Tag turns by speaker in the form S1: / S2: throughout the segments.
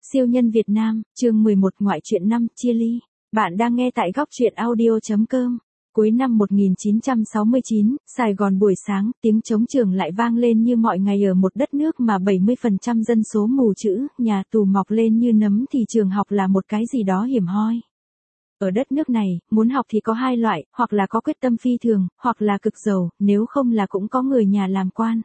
S1: Siêu nhân Việt Nam, chương 11 ngoại truyện 5, chia ly. Bạn đang nghe tại góc truyện audio.com. Cuối năm 1969, Sài Gòn buổi sáng, tiếng trống trường lại vang lên như mọi ngày ở một đất nước mà 70% dân số mù chữ, nhà tù mọc lên như nấm thì trường học là một cái gì đó hiểm hoi. Ở đất nước này, muốn học thì có hai loại, hoặc là có quyết tâm phi thường, hoặc là cực giàu, nếu không là cũng có người nhà làm quan.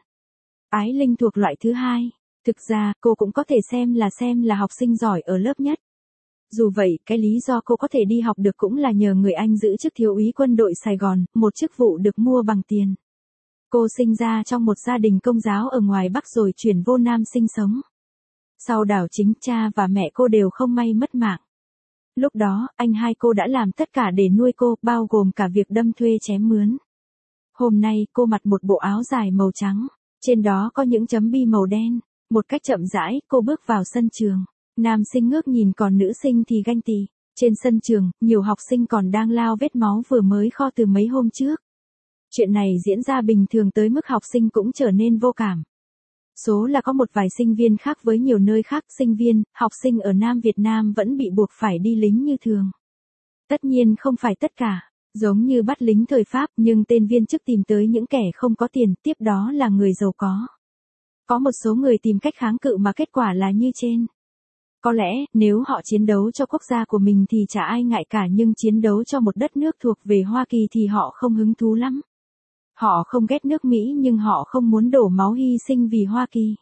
S1: Ái Linh thuộc loại thứ hai. Thực ra, cô cũng có thể xem là học sinh giỏi ở lớp nhất. Dù vậy, cái lý do cô có thể đi học được cũng là nhờ người anh giữ chức thiếu úy quân đội Sài Gòn, một chức vụ được mua bằng tiền. Cô sinh ra trong một gia đình công giáo ở ngoài Bắc rồi chuyển vô Nam sinh sống. Sau đảo chính, cha và mẹ cô đều không may mất mạng. Lúc đó, anh hai cô đã làm tất cả để nuôi cô, bao gồm cả việc đâm thuê chém mướn. Hôm nay, cô mặc một bộ áo dài màu trắng, trên đó có những chấm bi màu đen. Một cách chậm rãi, cô bước vào sân trường. Nam sinh ngước nhìn còn nữ sinh thì ganh tị. Trên sân trường, nhiều học sinh còn đang lao vết máu vừa mới kho từ mấy hôm trước. Chuyện này diễn ra bình thường tới mức học sinh cũng trở nên vô cảm. Số là có một vài sinh viên khác với nhiều nơi khác, sinh viên, học sinh ở Nam Việt Nam vẫn bị buộc phải đi lính như thường. Tất nhiên không phải tất cả, giống như bắt lính thời Pháp, nhưng tên viên chức tìm tới những kẻ không có tiền, tiếp đó là người giàu có. Có một số người tìm cách kháng cự mà kết quả là như trên. Có lẽ, nếu họ chiến đấu cho quốc gia của mình thì chả ai ngại cả, nhưng chiến đấu cho một đất nước thuộc về Hoa Kỳ thì họ không hứng thú lắm. Họ không ghét nước Mỹ nhưng họ không muốn đổ máu hy sinh vì Hoa Kỳ.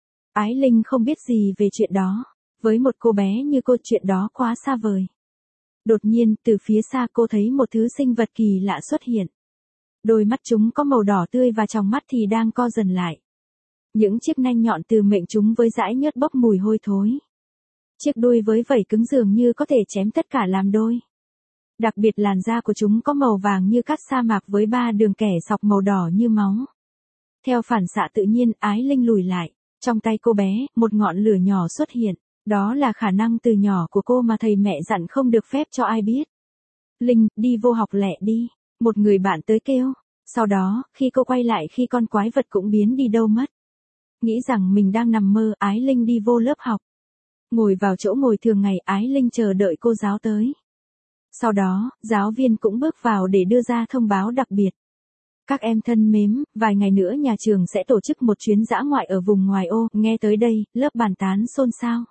S1: Ái Linh không biết gì về chuyện đó. Với một cô bé như cô, chuyện đó quá xa vời. Đột nhiên, từ phía xa cô thấy một thứ sinh vật kỳ lạ xuất hiện. Đôi mắt chúng có màu đỏ tươi và tròng mắt thì đang co dần lại. Những chiếc nanh nhọn từ miệng chúng với dãi nhớt bốc mùi hôi thối. Chiếc đuôi với vảy cứng dường như có thể chém tất cả làm đôi. Đặc biệt làn da của chúng có màu vàng như cát sa mạc với 3 đường kẻ sọc màu đỏ như máu. Theo phản xạ tự nhiên, Ái Linh lùi lại. Trong tay cô bé, một ngọn lửa nhỏ xuất hiện. Đó là khả năng từ nhỏ của cô mà thầy mẹ dặn không được phép cho ai biết. Linh, đi vô học lẹ đi. Một người bạn tới kêu. Sau đó, khi cô quay lại khi con quái vật cũng biến đi đâu mất. Nghĩ rằng mình đang nằm mơ, Ái Linh đi vô lớp học. Ngồi vào chỗ ngồi thường ngày, Ái Linh chờ đợi cô giáo tới. Sau đó, giáo viên cũng bước vào để đưa ra thông báo đặc biệt. Các em thân mến, vài ngày nữa nhà trường sẽ tổ chức một chuyến dã ngoại ở vùng ngoài ô, nghe tới đây, lớp bàn tán xôn xao.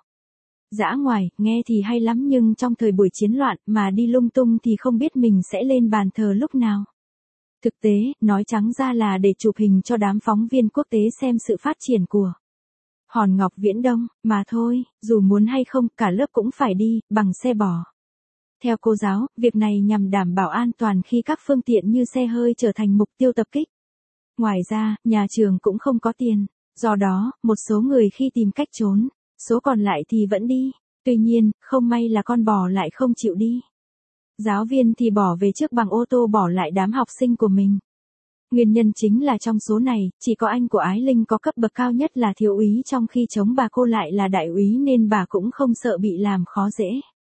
S1: Dã ngoại, nghe thì hay lắm nhưng trong thời buổi chiến loạn mà đi lung tung thì không biết mình sẽ lên bàn thờ lúc nào. Thực tế, nói trắng ra là để chụp hình cho đám phóng viên quốc tế xem sự phát triển của Hòn Ngọc Viễn Đông, mà thôi, dù muốn hay không, cả lớp cũng phải đi, bằng xe bò. Theo cô giáo, việc này nhằm đảm bảo an toàn khi các phương tiện như xe hơi trở thành mục tiêu tập kích. Ngoài ra, nhà trường cũng không có tiền, do đó, một số người khi tìm cách trốn, số còn lại thì vẫn đi. Tuy nhiên, không may là con bò lại không chịu đi. Giáo viên thì bỏ về trước bằng ô tô bỏ lại đám học sinh của mình. Nguyên nhân chính là trong số này, chỉ có anh của Ái Linh có cấp bậc cao nhất là thiếu úy trong khi chống bà cô lại là đại úy nên bà cũng không sợ bị làm khó dễ.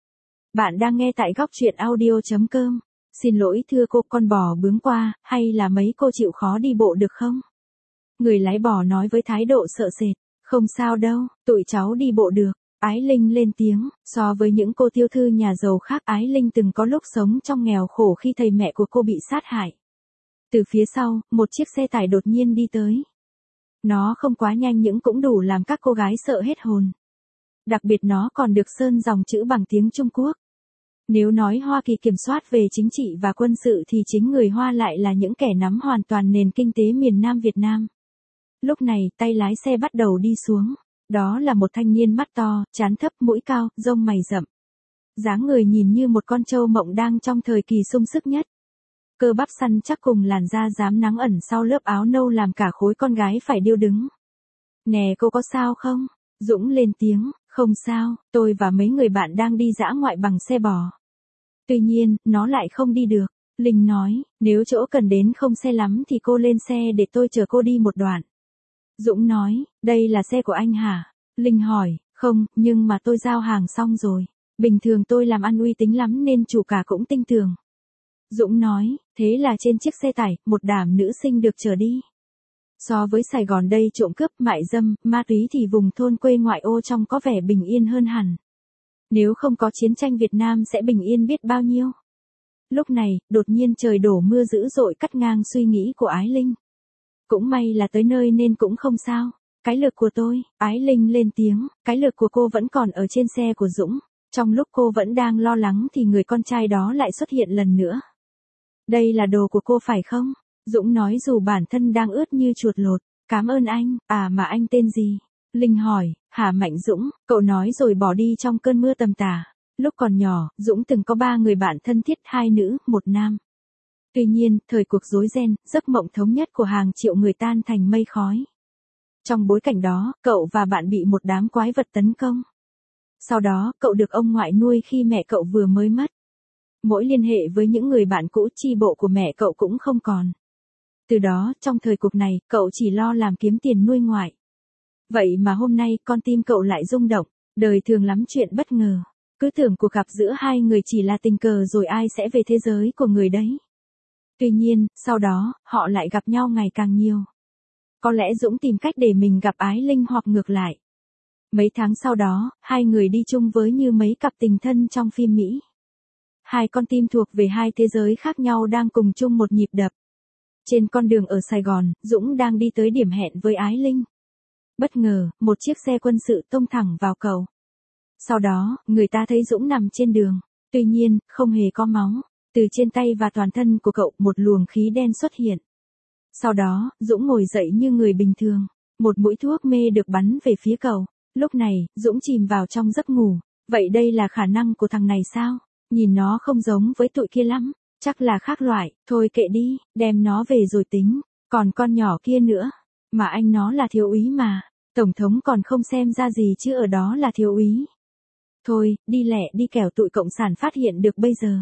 S1: Bạn đang nghe tại góc truyện audio.com. Xin lỗi thưa cô, con bò bướm qua, hay là mấy cô chịu khó đi bộ được không? Người lái bò nói với thái độ sợ sệt. Không sao đâu, tụi cháu đi bộ được. Ái Linh lên tiếng, so với những cô tiểu thư nhà giàu khác, Ái Linh từng có lúc sống trong nghèo khổ khi thầy mẹ của cô bị sát hại. Từ phía sau, một chiếc xe tải đột nhiên đi tới. Nó không quá nhanh nhưng cũng đủ làm các cô gái sợ hết hồn. Đặc biệt nó còn được sơn dòng chữ bằng tiếng Trung Quốc. Nếu nói Hoa Kỳ kiểm soát về chính trị và quân sự thì chính người Hoa lại là những kẻ nắm hoàn toàn nền kinh tế miền Nam Việt Nam. Lúc này, tay lái xe bắt đầu đi xuống. Đó là một thanh niên mắt to, trán thấp, mũi cao, rông mày rậm. Dáng người nhìn như một con trâu mộng đang trong thời kỳ sung sức nhất. Cơ bắp săn chắc cùng làn da rám nắng ẩn sau lớp áo nâu làm cả khối con gái phải điêu đứng. Nè cô có sao không? Dũng lên tiếng, không sao, tôi và mấy người bạn đang đi dã ngoại bằng xe bò. Tuy nhiên, nó lại không đi được. Linh nói, nếu chỗ cần đến không xe lắm thì cô lên xe để tôi chở cô đi một đoạn. Dũng nói, đây là xe của anh hả? Linh hỏi, không, nhưng mà tôi giao hàng xong rồi. Bình thường tôi làm ăn uy tín lắm nên chủ cả cũng tin tưởng. Dũng nói, thế là trên chiếc xe tải, một đám nữ sinh được chở đi. So với Sài Gòn đây trộm cướp, mại dâm, ma túy thì vùng thôn quê ngoại ô trong có vẻ bình yên hơn hẳn. Nếu không có chiến tranh Việt Nam sẽ bình yên biết bao nhiêu. Lúc này, đột nhiên trời đổ mưa dữ dội cắt ngang suy nghĩ của Ái Linh. Cũng may là tới nơi nên cũng không sao. Cái lược của tôi, Ái Linh lên tiếng, cái lược của cô vẫn còn ở trên xe của Dũng. Trong lúc cô vẫn đang lo lắng thì người con trai đó lại xuất hiện lần nữa. Đây là đồ của cô phải không? Dũng nói dù bản thân đang ướt như chuột lột. Cảm ơn anh, mà anh tên gì? Linh hỏi, Hà Mạnh Dũng, cậu nói rồi bỏ đi trong cơn mưa tầm tã. Lúc còn nhỏ, Dũng từng có 3 người bạn thân thiết, 2 nữ, 1 nam. Tuy nhiên, thời cuộc rối ren, giấc mộng thống nhất của hàng triệu người tan thành mây khói. Trong bối cảnh đó, cậu và bạn bị một đám quái vật tấn công. Sau đó, cậu được ông ngoại nuôi khi mẹ cậu vừa mới mất. Mỗi liên hệ với những người bạn cũ, chi bộ của mẹ cậu cũng không còn. Từ đó, trong thời cuộc này, cậu chỉ lo làm kiếm tiền nuôi ngoại. Vậy mà hôm nay, con tim cậu lại rung động, đời thường lắm chuyện bất ngờ. Cứ tưởng cuộc gặp giữa hai người chỉ là tình cờ rồi ai sẽ về thế giới của người đấy. Tuy nhiên, sau đó, họ lại gặp nhau ngày càng nhiều. Có lẽ Dũng tìm cách để mình gặp Ái Linh hoặc ngược lại. Mấy tháng sau đó, hai người đi chung với như mấy cặp tình thân trong phim Mỹ. Hai con tim thuộc về hai thế giới khác nhau đang cùng chung một nhịp đập. Trên con đường ở Sài Gòn, Dũng đang đi tới điểm hẹn với Ái Linh. Bất ngờ, một chiếc xe quân sự tông thẳng vào cầu. Sau đó, người ta thấy Dũng nằm trên đường. Tuy nhiên, không hề có máu. Từ trên tay và toàn thân của cậu, một luồng khí đen xuất hiện. Sau đó, Dũng ngồi dậy như người bình thường. Một mũi thuốc mê được bắn về phía cậu. Lúc này, Dũng chìm vào trong giấc ngủ. Vậy đây là khả năng của thằng này sao? Nhìn nó không giống với tụi kia lắm. Chắc là khác loại, thôi kệ đi, đem nó về rồi tính. Còn con nhỏ kia nữa. Mà anh nó là thiếu úy mà. Tổng thống còn không xem ra gì chứ ở đó là thiếu úy. Thôi, đi lẹ đi kẻo tụi cộng sản phát hiện được bây giờ.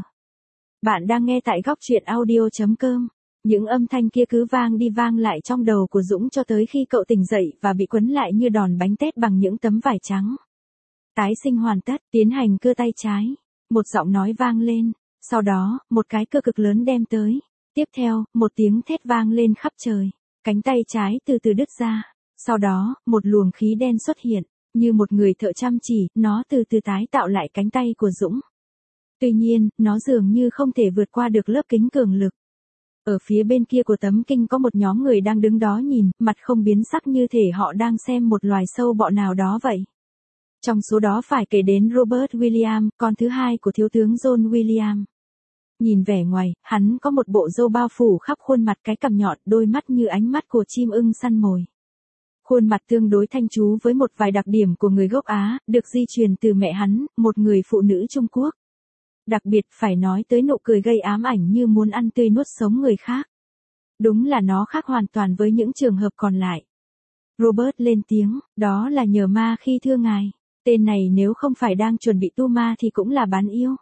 S1: Bạn đang nghe tại góc truyện audio.com. Những âm thanh kia cứ vang đi vang lại trong đầu của Dũng cho tới khi cậu tỉnh dậy và bị quấn lại như đòn bánh tét bằng những tấm vải trắng. Tái sinh hoàn tất, tiến hành cưa tay trái. Một giọng nói vang lên. Sau đó, một cái cơ cực lớn đem tới. Tiếp theo, một tiếng thét vang lên khắp trời. Cánh tay trái từ từ đứt ra. Sau đó, một luồng khí đen xuất hiện. Như một người thợ chăm chỉ, nó từ từ tái tạo lại cánh tay của Dũng. Tuy nhiên, nó dường như không thể vượt qua được lớp kính cường lực. Ở phía bên kia của tấm kinh có một nhóm người đang đứng đó nhìn, mặt không biến sắc như thể họ đang xem một loài sâu bọ nào đó vậy. Trong số đó phải kể đến Robert William, con thứ hai của thiếu tướng John William. Nhìn vẻ ngoài, hắn có một bộ râu bao phủ khắp khuôn mặt, cái cằm nhọn, đôi mắt như ánh mắt của chim ưng săn mồi. Khuôn mặt tương đối thanh tú với một vài đặc điểm của người gốc Á, được di truyền từ mẹ hắn, một người phụ nữ Trung Quốc. Đặc biệt phải nói tới nụ cười gây ám ảnh như muốn ăn tươi nuốt sống người khác. Đúng là nó khác hoàn toàn với những trường hợp còn lại. Robert lên tiếng, đó là nhờ ma khi thưa ngài. Tên này nếu không phải đang chuẩn bị tu ma thì cũng là bán yêu.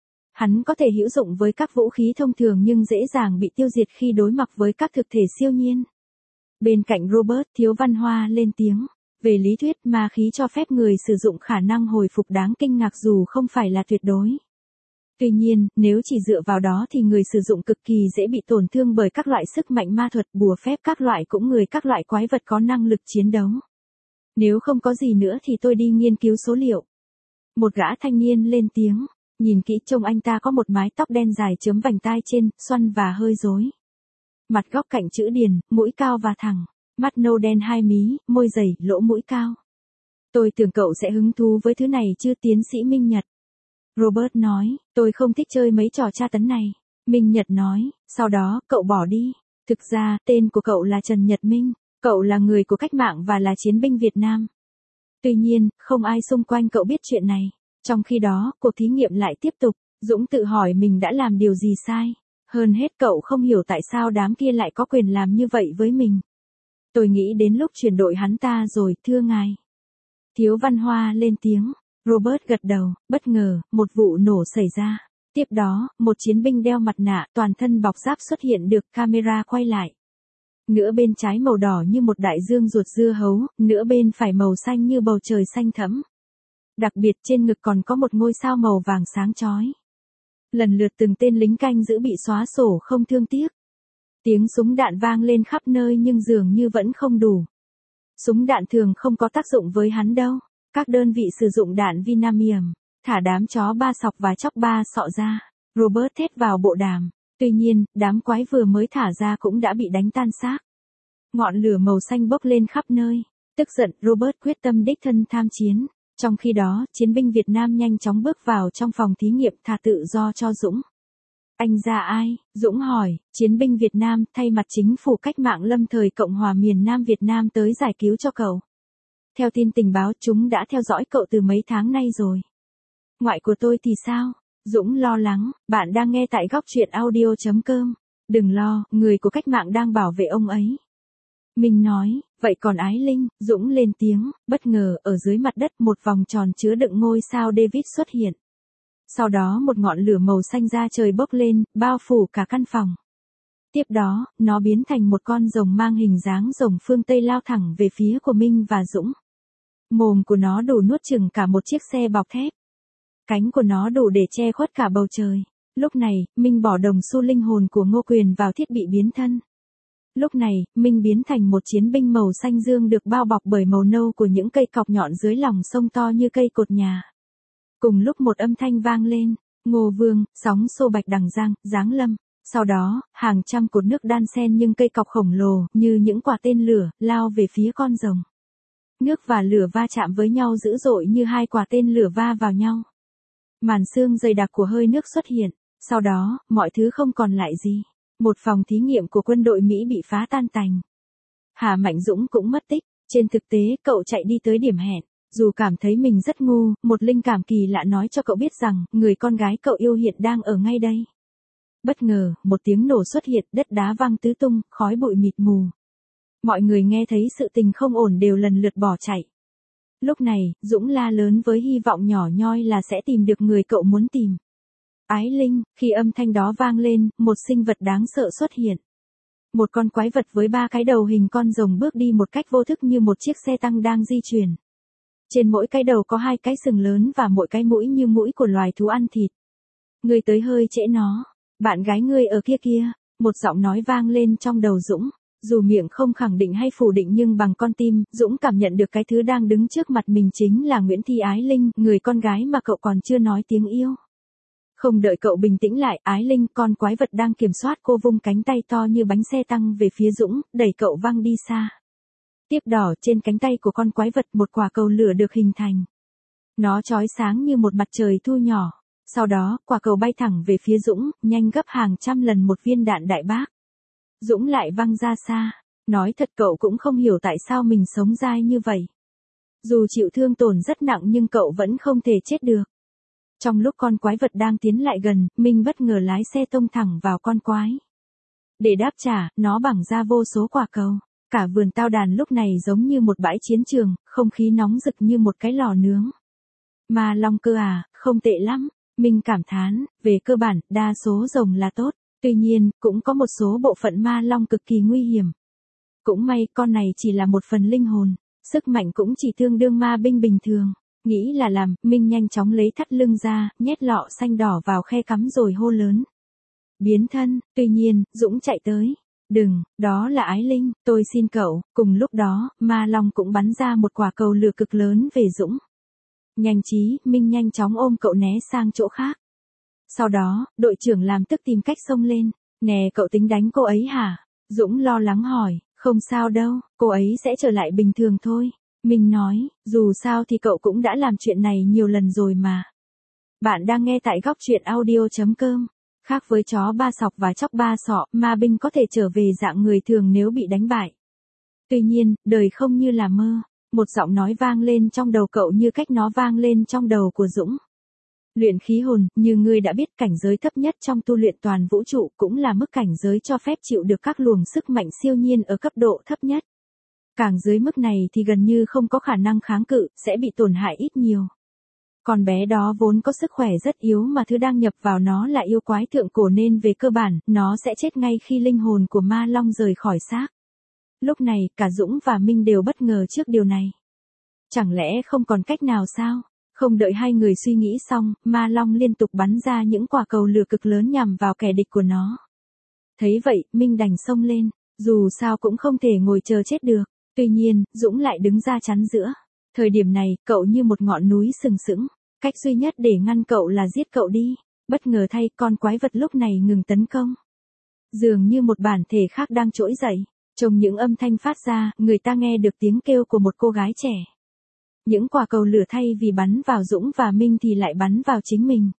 S1: Hắn có thể hữu dụng với các vũ khí thông thường nhưng dễ dàng bị tiêu diệt khi đối mặt với các thực thể siêu nhiên. Bên cạnh Robert, Thiếu Văn Hoa lên tiếng. Về lý thuyết, ma khí cho phép người sử dụng khả năng hồi phục đáng kinh ngạc dù không phải là tuyệt đối. Tuy nhiên, nếu chỉ dựa vào đó thì người sử dụng cực kỳ dễ bị tổn thương bởi các loại sức mạnh ma thuật, bùa phép các loại cũng người các loại quái vật có năng lực chiến đấu. Nếu không có gì nữa thì tôi đi nghiên cứu số liệu. Một gã thanh niên lên tiếng. Nhìn kỹ trông anh ta có một mái tóc đen dài chấm vành tai trên, xoăn và hơi rối. Mặt góc cạnh chữ điền, mũi cao và thẳng. Mắt nâu đen hai mí, môi dày, lỗ mũi cao. Tôi tưởng cậu sẽ hứng thú với thứ này chứ tiến sĩ Minh Nhật. Robert nói, tôi không thích chơi mấy trò tra tấn này. Minh Nhật nói, sau đó, cậu bỏ đi. Thực ra, tên của cậu là Trần Nhật Minh. Cậu là người của cách mạng và là chiến binh Việt Nam. Tuy nhiên, không ai xung quanh cậu biết chuyện này. Trong khi đó, cuộc thí nghiệm lại tiếp tục. Dũng tự hỏi mình đã làm điều gì sai. Hơn hết cậu không hiểu tại sao đám kia lại có quyền làm như vậy với mình. Tôi nghĩ đến lúc chuyển đội hắn ta rồi, thưa ngài. Thiếu Văn Hoa lên tiếng. Robert gật đầu, bất ngờ, một vụ nổ xảy ra. Tiếp đó, một chiến binh đeo mặt nạ, toàn thân bọc giáp xuất hiện được camera quay lại. Nửa bên trái màu đỏ như một đại dương ruột dưa hấu, nửa bên phải màu xanh như bầu trời xanh thẫm. Đặc biệt trên ngực còn có một ngôi sao màu vàng sáng chói. Lần lượt từng tên lính canh giữ bị xóa sổ không thương tiếc. Tiếng súng đạn vang lên khắp nơi nhưng dường như vẫn không đủ. Súng đạn thường không có tác dụng với hắn đâu. Các đơn vị sử dụng đạn Vinamium, thả đám chó ba sọc và chóc ba sọ ra. Robert thét vào bộ đàm. Tuy nhiên, đám quái vừa mới thả ra cũng đã bị đánh tan xác. Ngọn lửa màu xanh bốc lên khắp nơi. Tức giận, Robert quyết tâm đích thân tham chiến. Trong khi đó, chiến binh Việt Nam nhanh chóng bước vào trong phòng thí nghiệm thả tự do cho Dũng. Anh ra ai? Dũng hỏi. Chiến binh Việt Nam thay mặt chính phủ cách mạng lâm thời Cộng hòa miền Nam Việt Nam tới giải cứu cho cậu. Theo tin tình báo chúng đã theo dõi cậu từ mấy tháng nay rồi. Ngoại của tôi thì sao? Dũng lo lắng. Bạn đang nghe tại góc truyện audio.com. Đừng lo, người của cách mạng đang bảo vệ ông ấy. Mình nói, vậy còn Ái Linh? Dũng lên tiếng. Bất ngờ, ở dưới mặt đất một vòng tròn chứa đựng ngôi sao David xuất hiện. Sau đó một ngọn lửa màu xanh da trời bốc lên, bao phủ cả căn phòng. Tiếp đó, nó biến thành một con rồng mang hình dáng rồng phương Tây lao thẳng về phía của Minh và Dũng. Mồm của nó đủ nuốt chửng cả một chiếc xe bọc thép. Cánh của nó đủ để che khuất cả bầu trời. Lúc này, Minh bỏ đồng xu linh hồn của Ngô Quyền vào thiết bị biến thân. Lúc này, Minh biến thành một chiến binh màu xanh dương được bao bọc bởi màu nâu của những cây cọc nhọn dưới lòng sông to như cây cột nhà. Cùng lúc một âm thanh vang lên, Ngô Vương, sóng xô bạch đằng giang, giáng lâm. Sau đó, hàng trăm cột nước đan xen nhưng cây cọc khổng lồ, như những quả tên lửa, lao về phía con rồng. Nước và lửa va chạm với nhau dữ dội như hai quả tên lửa va vào nhau. Màn sương dày đặc của hơi nước xuất hiện. Sau đó, mọi thứ không còn lại gì. Một phòng thí nghiệm của quân đội Mỹ bị phá tan tành. Hà Mạnh Dũng cũng mất tích. Trên thực tế, cậu chạy đi tới điểm hẹn. Dù cảm thấy mình rất ngu, một linh cảm kỳ lạ nói cho cậu biết rằng, người con gái cậu yêu hiện đang ở ngay đây. Bất ngờ, một tiếng nổ xuất hiện, đất đá văng tứ tung, khói bụi mịt mù. Mọi người nghe thấy sự tình không ổn đều lần lượt bỏ chạy. Lúc này, Dũng la lớn với hy vọng nhỏ nhoi là sẽ tìm được người cậu muốn tìm. Ái Linh, khi âm thanh đó vang lên, một sinh vật đáng sợ xuất hiện. Một con quái vật với 3 cái đầu hình con rồng bước đi một cách vô thức như một chiếc xe tăng đang di chuyển. Trên mỗi cái đầu có 2 cái sừng lớn và mỗi cái mũi như mũi của loài thú ăn thịt. Ngươi tới hơi trễ nó. Bạn gái ngươi ở kia kia. Một giọng nói vang lên trong đầu Dũng. Dù miệng không khẳng định hay phủ định nhưng bằng con tim, Dũng cảm nhận được cái thứ đang đứng trước mặt mình chính là Nguyễn Thị Ái Linh, người con gái mà cậu còn chưa nói tiếng yêu. Không đợi cậu bình tĩnh lại, Ái Linh, con quái vật đang kiểm soát cô vung cánh tay to như bánh xe tăng về phía Dũng, đẩy cậu văng đi xa. Tiếp đó, trên cánh tay của con quái vật một quả cầu lửa được hình thành. Nó chói sáng như một mặt trời thu nhỏ. Sau đó, quả cầu bay thẳng về phía Dũng, nhanh gấp hàng trăm lần một viên đạn đại bác. Dũng lại văng ra xa. Nói thật cậu cũng không hiểu tại sao mình sống dai như vậy. Dù chịu thương tổn rất nặng nhưng cậu vẫn không thể chết được. Trong lúc con quái vật đang tiến lại gần, Minh bất ngờ lái xe tông thẳng vào con quái. Để đáp trả, nó bẳng ra vô số quả cầu. Cả vườn tao đàn lúc này giống như một bãi chiến trường, không khí nóng rực như một cái lò nướng. Ma long cơ à, không tệ lắm. Minh cảm thán, về cơ bản, đa số rồng là tốt. Tuy nhiên, cũng có một số bộ phận ma long cực kỳ nguy hiểm. Cũng may, con này chỉ là một phần linh hồn. Sức mạnh cũng chỉ tương đương ma binh bình thường. Nghĩ là làm, Minh nhanh chóng lấy thắt lưng ra, nhét lọ xanh đỏ vào khe cắm rồi hô lớn. Biến thân, tuy nhiên, Dũng chạy tới. Đừng, đó là Ái Linh, tôi xin cậu. Cùng lúc đó, ma long cũng bắn ra một quả cầu lửa cực lớn về Dũng. Nhanh trí, Minh nhanh chóng ôm cậu né sang chỗ khác. Sau đó, đội trưởng làm tức tìm cách xông lên. Nè cậu tính đánh cô ấy hả? Dũng lo lắng hỏi, không sao đâu, cô ấy sẽ trở lại bình thường thôi. Minh nói, dù sao thì cậu cũng đã làm chuyện này nhiều lần rồi mà. Bạn đang nghe tại góc truyện audio.com. Khác với chó ba sọc và chóc ba sọ, ma binh có thể trở về dạng người thường nếu bị đánh bại. Tuy nhiên, đời không như là mơ. Một giọng nói vang lên trong đầu cậu như cách nó vang lên trong đầu của Dũng. Luyện khí hồn, như ngươi đã biết, cảnh giới thấp nhất trong tu luyện toàn vũ trụ cũng là mức cảnh giới cho phép chịu được các luồng sức mạnh siêu nhiên ở cấp độ thấp nhất. Càng dưới mức này thì gần như không có khả năng kháng cự, sẽ bị tổn hại ít nhiều. Con bé đó vốn có sức khỏe rất yếu mà thứ đang nhập vào nó là yêu quái thượng cổ nên về cơ bản, nó sẽ chết ngay khi linh hồn của ma long rời khỏi xác. Lúc này, cả Dũng và Minh đều bất ngờ trước điều này. Chẳng lẽ không còn cách nào sao? Không đợi hai người suy nghĩ xong, ma long liên tục bắn ra những quả cầu lửa cực lớn nhằm vào kẻ địch của nó. Thấy vậy, Minh đành xông lên, dù sao cũng không thể ngồi chờ chết được. Tuy nhiên, Dũng lại đứng ra chắn giữa. Thời điểm này, cậu như một ngọn núi sừng sững. Cách duy nhất để ngăn cậu là giết cậu đi. Bất ngờ thay, con quái vật lúc này ngừng tấn công. Dường như một bản thể khác đang trỗi dậy. Trong những âm thanh phát ra, người ta nghe được tiếng kêu của một cô gái trẻ. Những quả cầu lửa thay vì bắn vào Dũng và Minh thì lại bắn vào chính mình.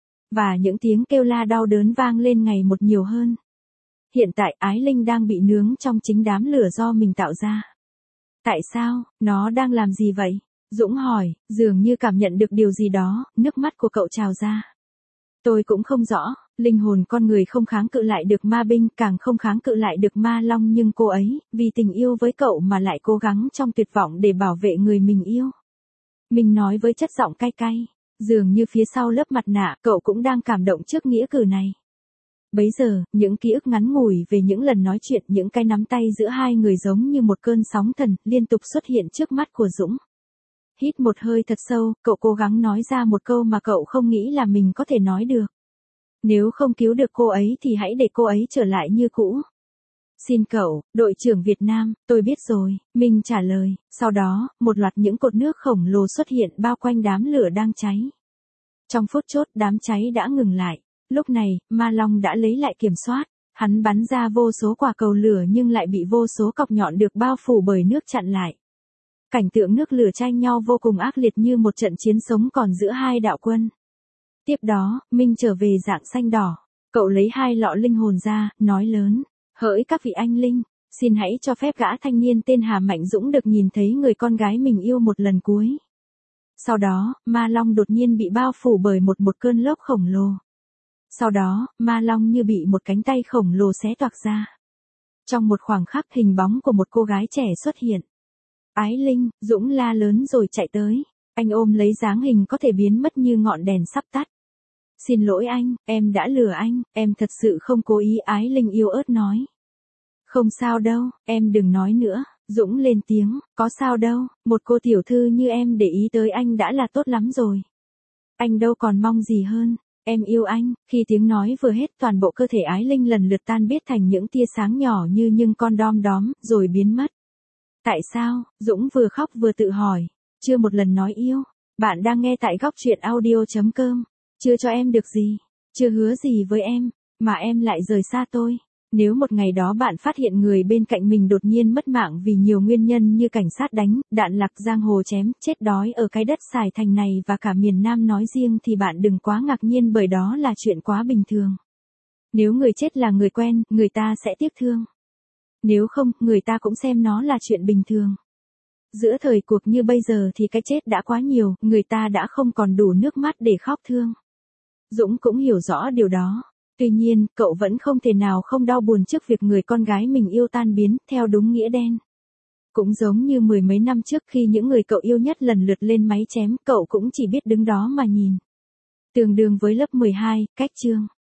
S1: Và những tiếng kêu la đau đớn vang lên ngày một nhiều hơn. Hiện tại Ái Linh đang bị nướng trong chính đám lửa do mình tạo ra. Tại sao, nó đang làm gì vậy? Dũng hỏi, dường như cảm nhận được điều gì đó, nước mắt của cậu trào ra. Tôi cũng không rõ, linh hồn con người không kháng cự lại được ma binh, càng không kháng cự lại được ma long, nhưng cô ấy, vì tình yêu với cậu mà lại cố gắng trong tuyệt vọng để bảo vệ người mình yêu. Mình nói với chất giọng cay cay, dường như phía sau lớp mặt nạ cậu cũng đang cảm động trước nghĩa cử này. Bấy giờ, những ký ức ngắn ngủi về những lần nói chuyện, những cái nắm tay giữa hai người giống như một cơn sóng thần, liên tục xuất hiện trước mắt của Dũng. Hít một hơi thật sâu, cậu cố gắng nói ra một câu mà cậu không nghĩ là mình có thể nói được. Nếu không cứu được cô ấy thì hãy để cô ấy trở lại như cũ. Xin cậu, đội trưởng Việt Nam, tôi biết rồi, Minh trả lời. Sau đó, một loạt những cột nước khổng lồ xuất hiện bao quanh đám lửa đang cháy. Trong phút chốc, đám cháy đã ngừng lại. Lúc này, ma long đã lấy lại kiểm soát. Hắn bắn ra vô số quả cầu lửa nhưng lại bị vô số cọc nhọn được bao phủ bởi nước chặn lại. Cảnh tượng nước lửa tranh nhau vô cùng ác liệt như một trận chiến sống còn giữa hai đạo quân. Tiếp đó, Minh trở về dạng xanh đỏ. Cậu lấy hai lọ linh hồn ra, nói lớn. Hỡi các vị anh linh, xin hãy cho phép gã thanh niên tên Hà Mạnh Dũng được nhìn thấy người con gái mình yêu một lần cuối. Sau đó, ma long đột nhiên bị bao phủ bởi một cơn lốc khổng lồ. Sau đó, ma long như bị một cánh tay khổng lồ xé toạc ra. Trong một khoảng khắc, hình bóng của một cô gái trẻ xuất hiện. Ái Linh, Dũng la lớn rồi chạy tới. Anh ôm lấy dáng hình có thể biến mất như ngọn đèn sắp tắt. Xin lỗi anh, em đã lừa anh, em thật sự không cố ý, Ái Linh yếu ớt nói. Không sao đâu, em đừng nói nữa, Dũng lên tiếng, có sao đâu, một cô tiểu thư như em để ý tới anh đã là tốt lắm rồi. Anh đâu còn mong gì hơn, em yêu anh. Khi tiếng nói vừa hết, toàn bộ cơ thể Ái Linh lần lượt tan biết thành những tia sáng nhỏ như những con đom đóm, rồi biến mất. Tại sao? Dũng vừa khóc vừa tự hỏi. Chưa một lần nói yêu. Bạn đang nghe tại góc truyện audio.com. Chưa cho em được gì, chưa hứa gì với em, mà em lại rời xa tôi. Nếu một ngày đó bạn phát hiện người bên cạnh mình đột nhiên mất mạng vì nhiều nguyên nhân như cảnh sát đánh, đạn lạc, giang hồ chém, chết đói ở cái đất Sài Thành này và cả miền Nam nói riêng thì bạn đừng quá ngạc nhiên, bởi đó là chuyện quá bình thường. Nếu người chết là người quen, người ta sẽ tiếc thương. Nếu không, người ta cũng xem nó là chuyện bình thường. Giữa thời cuộc như bây giờ thì cái chết đã quá nhiều, người ta đã không còn đủ nước mắt để khóc thương. Dũng cũng hiểu rõ điều đó. Tuy nhiên, cậu vẫn không thể nào không đau buồn trước việc người con gái mình yêu tan biến, theo đúng nghĩa đen. Cũng giống như mười mấy năm trước khi những người cậu yêu nhất lần lượt lên máy chém, cậu cũng chỉ biết đứng đó mà nhìn. Tương đương với lớp 12, cách chương.